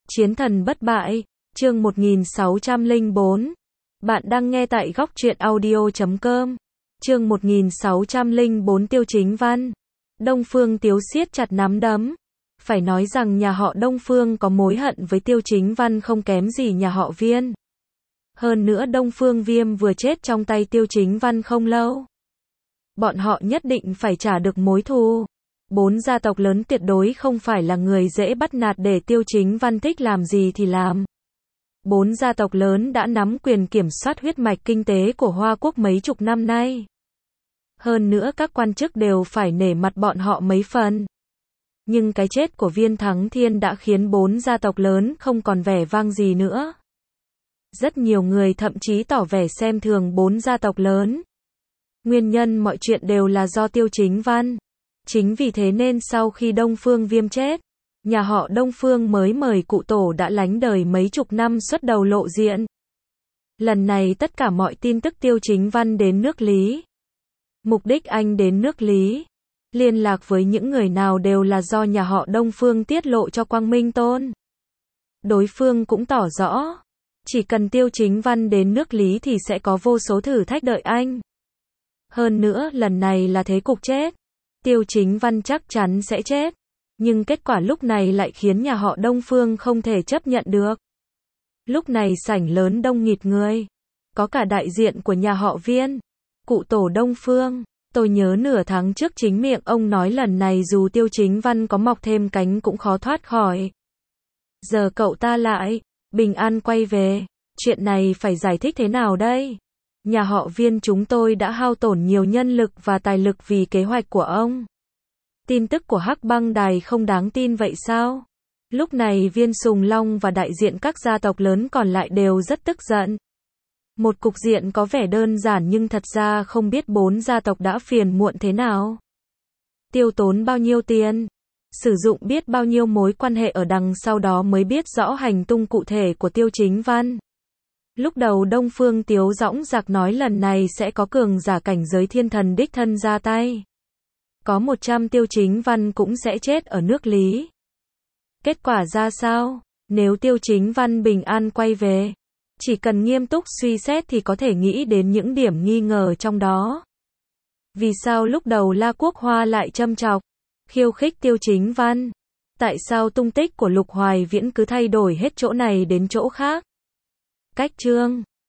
Chiến thần bất bại, chương 1604. Bạn đang nghe tại góc truyện audio.com. Chương 1604 Tiêu Chính Văn. Đông Phương Tiếu siết chặt nắm đấm. Phải nói rằng nhà họ Đông Phương có mối hận với Tiêu Chính Văn không kém gì nhà họ Viên. Hơn nữa Đông Phương Viêm vừa chết trong tay Tiêu Chính Văn không lâu. Bọn họ nhất định phải trả được mối thù. 4 gia tộc lớn tuyệt đối không phải là người dễ bắt nạt để Tiêu Chính Văn thích làm gì thì làm. 4 gia tộc lớn đã nắm quyền kiểm soát huyết mạch kinh tế của Hoa Quốc mấy chục năm nay. Hơn nữa các quan chức đều phải nể mặt bọn họ mấy phần. Nhưng cái chết của Viên Thắng Thiên đã khiến 4 gia tộc lớn không còn vẻ vang gì nữa. Rất nhiều người thậm chí tỏ vẻ xem thường 4 gia tộc lớn. Nguyên nhân mọi chuyện đều là do Tiêu Chính Văn. Chính vì thế nên sau khi Đông Phương Viêm chết, nhà họ Đông Phương mới mời cụ tổ đã lánh đời mấy chục năm xuất đầu lộ diện. Lần này tất cả mọi tin tức Tiêu Chính Văn đến nước Lý. Mục đích anh đến nước Lý, liên lạc với những người nào đều là do nhà họ Đông Phương tiết lộ cho Quang Minh Tôn. Đối phương cũng tỏ rõ, chỉ cần Tiêu Chính Văn đến nước Lý thì sẽ có vô số thử thách đợi anh. Hơn nữa lần này là thế cục chết. Tiêu Chính Văn chắc chắn sẽ chết. Nhưng kết quả lúc này lại khiến nhà họ Đông Phương không thể chấp nhận được. Lúc này sảnh lớn đông nghịt người. Có cả đại diện của nhà họ Viên. Cụ tổ Đông Phương. Tôi nhớ nửa tháng trước chính miệng ông nói lần này dù Tiêu Chính Văn có mọc thêm cánh cũng khó thoát khỏi. Giờ cậu ta lại bình an quay về. Chuyện này phải giải thích thế nào đây? Nhà họ Viên chúng tôi đã hao tổn nhiều nhân lực và tài lực vì kế hoạch của ông. Tin tức của Hắc Băng Đài không đáng tin vậy sao? Lúc này Viên Sùng Long và đại diện các gia tộc lớn còn lại đều rất tức giận. Một cục diện có vẻ đơn giản nhưng thật ra không biết 4 gia tộc đã phiền muộn thế nào. Tiêu tốn bao nhiêu tiền, sử dụng biết bao nhiêu mối quan hệ ở đằng sau đó mới biết rõ hành tung cụ thể của Tiêu Chính Văn. Lúc đầu Đông Phương Tiếu dõng dạc nói lần này sẽ có cường giả cảnh giới thiên thần đích thân ra tay. Có 100 Tiêu Chính Văn cũng sẽ chết ở nước Lý. Kết quả ra sao? Nếu Tiêu Chính Văn bình an quay về, chỉ cần nghiêm túc suy xét thì có thể nghĩ đến những điểm nghi ngờ trong đó. Vì sao lúc đầu La Quốc Hoa lại châm chọc, khiêu khích Tiêu Chính Văn? Tại sao tung tích của Lục Hoài Viễn cứ thay đổi hết chỗ này đến chỗ khác? Cách chương